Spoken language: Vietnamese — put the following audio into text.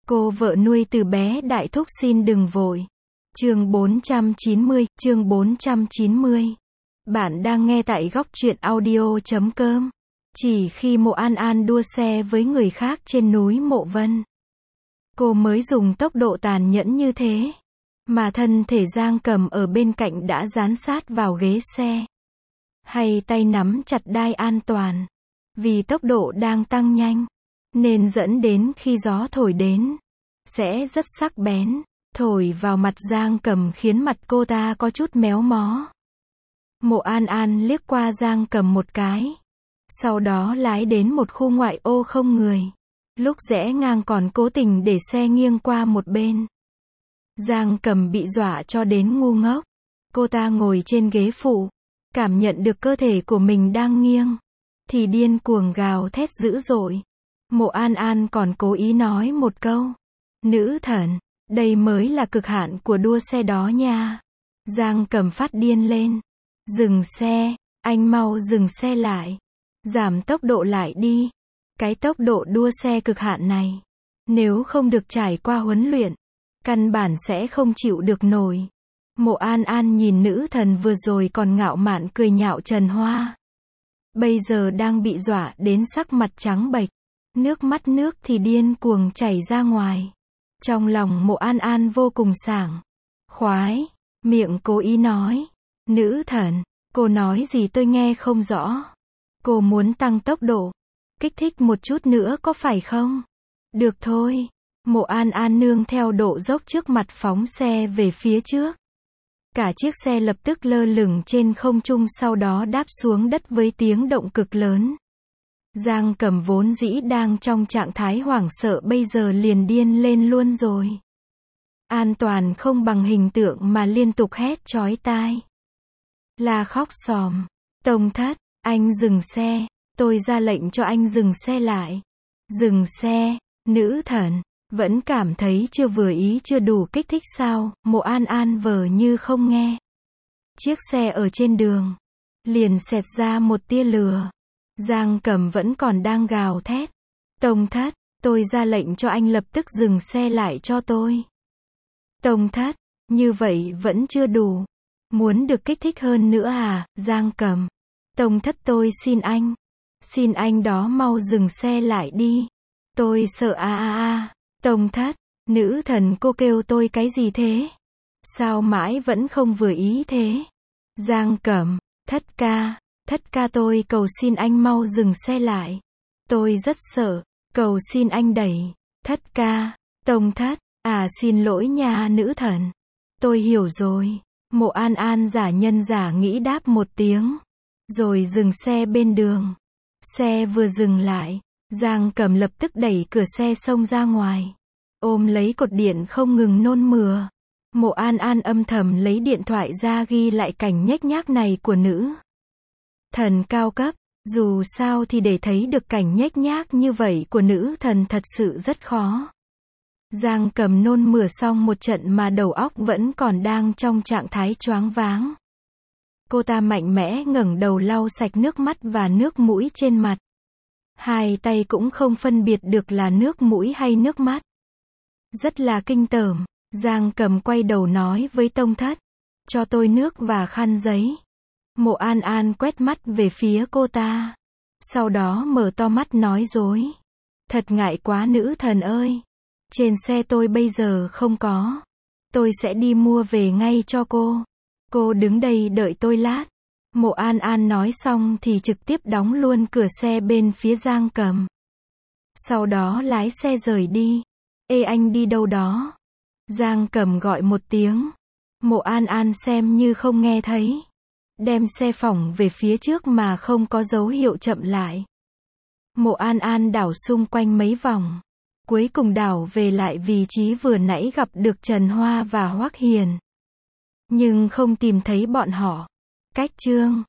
Cô vợ nuôi từ bé đại thúc xin đừng vội. Chương 490. Bạn đang nghe tại góc truyện audio.com. Chỉ khi Mộ An An đua xe với người khác trên núi Mộ Vân, cô mới dùng tốc độ tàn nhẫn như thế. Mà thân thể Giang Cầm ở bên cạnh đã dán sát vào ghế xe. Hay tay nắm chặt đai an toàn. Vì tốc độ đang tăng nhanh, nên dẫn đến khi gió thổi đến, sẽ rất sắc bén, thổi vào mặt Giang Cầm khiến mặt cô ta có chút méo mó. Mộ An An liếc qua Giang Cầm một cái. Sau đó lái đến một khu ngoại ô không người. Lúc rẽ ngang còn cố tình để xe nghiêng qua một bên. Giang Cầm bị dọa cho đến ngu ngốc. Cô ta ngồi trên ghế phụ, cảm nhận được cơ thể của mình đang nghiêng, thì điên cuồng gào thét dữ dội. Mộ An An còn cố ý nói một câu: "Nữ thần, đây mới là cực hạn của đua xe đó nha." Giang Cầm phát điên lên: "Dừng xe, anh mau dừng xe lại. Giảm tốc độ lại đi. Cái tốc độ đua xe cực hạn này, nếu không được trải qua huấn luyện, căn bản sẽ không chịu được nổi." Mộ An An nhìn nữ thần vừa rồi còn ngạo mạn cười nhạo Trần Hoa, bây giờ đang bị dọa đến sắc mặt trắng bệch, nước mắt nước thì điên cuồng chảy ra ngoài. Trong lòng Mộ An An vô cùng sảng khoái, miệng cố ý nói: "Nữ thần, cô nói gì tôi nghe không rõ. Cô muốn tăng tốc độ, kích thích một chút nữa có phải không?" "Được thôi." Mộ An An nương theo độ dốc trước mặt phóng xe về phía trước. Cả chiếc xe lập tức lơ lửng trên không trung, sau đó đáp xuống đất với tiếng động cực lớn. Giang Cầm vốn dĩ đang trong trạng thái hoảng sợ bây giờ liền điên lên luôn rồi. An toàn không bằng hình tượng mà liên tục hét chói tai, la khóc sòm: "Tông thất, anh dừng xe, tôi ra lệnh cho anh dừng xe lại. Dừng xe." "Nữ thần, vẫn cảm thấy chưa vừa ý, chưa đủ kích thích sao?" Mộ An An vờ như không nghe. Chiếc xe ở trên đường liền xẹt ra một tia lửa. Giang Cầm vẫn còn đang gào thét: "Tông thất, tôi ra lệnh cho anh lập tức dừng xe lại cho tôi." "Tông thất, như vậy vẫn chưa đủ. Muốn được kích thích hơn nữa à?" "Giang Cầm, tông thất tôi xin anh đó mau dừng xe lại đi. Tôi sợ a." "Tông thất, nữ thần cô kêu tôi cái gì thế? Sao mãi vẫn không vừa ý thế?" "Giang Cầm, thất ca tôi cầu xin anh mau dừng xe lại. Tôi rất sợ, cầu xin anh đẩy." "Thất ca." "Tông thất, xin lỗi nha nữ thần. Tôi hiểu rồi." Mộ An An giả nhân giả nghĩ đáp một tiếng, rồi dừng xe bên đường. Xe vừa dừng lại, Giang Cầm lập tức đẩy cửa xe xông ra ngoài, ôm lấy cột điện không ngừng nôn mửa. Mộ An An âm thầm lấy điện thoại ra ghi lại cảnh nhếch nhác này của nữ thần cao cấp. Dù sao thì để thấy được cảnh nhếch nhác như vậy của nữ thần thật sự rất khó. Giang Cầm nôn mửa xong một trận mà đầu óc vẫn còn đang trong trạng thái choáng váng. Cô ta mạnh mẽ ngẩng đầu lau sạch nước mắt và nước mũi trên mặt. Hai tay cũng không phân biệt được là nước mũi hay nước mắt. Rất là kinh tởm. Giang Cầm quay đầu nói với tông thất: "Cho tôi nước và khăn giấy." Mộ An An quét mắt về phía cô ta, sau đó mở to mắt nói dối: "Thật ngại quá nữ thần ơi. Trên xe tôi bây giờ không có. Tôi sẽ đi mua về ngay cho cô. Cô đứng đây đợi tôi lát." Mộ An An nói xong thì trực tiếp đóng luôn cửa xe bên phía Giang Cầm. Sau đó lái xe rời đi. "Ê anh đi đâu đó?" Giang Cầm gọi một tiếng. Mộ An An xem như không nghe thấy, đem xe phỏng về phía trước mà không có dấu hiệu chậm lại. Mộ An An đảo xung quanh mấy vòng, cuối cùng đảo về lại vị trí vừa nãy gặp được Trần Hoa và Hoắc Hiền, nhưng không tìm thấy bọn họ. Cách chương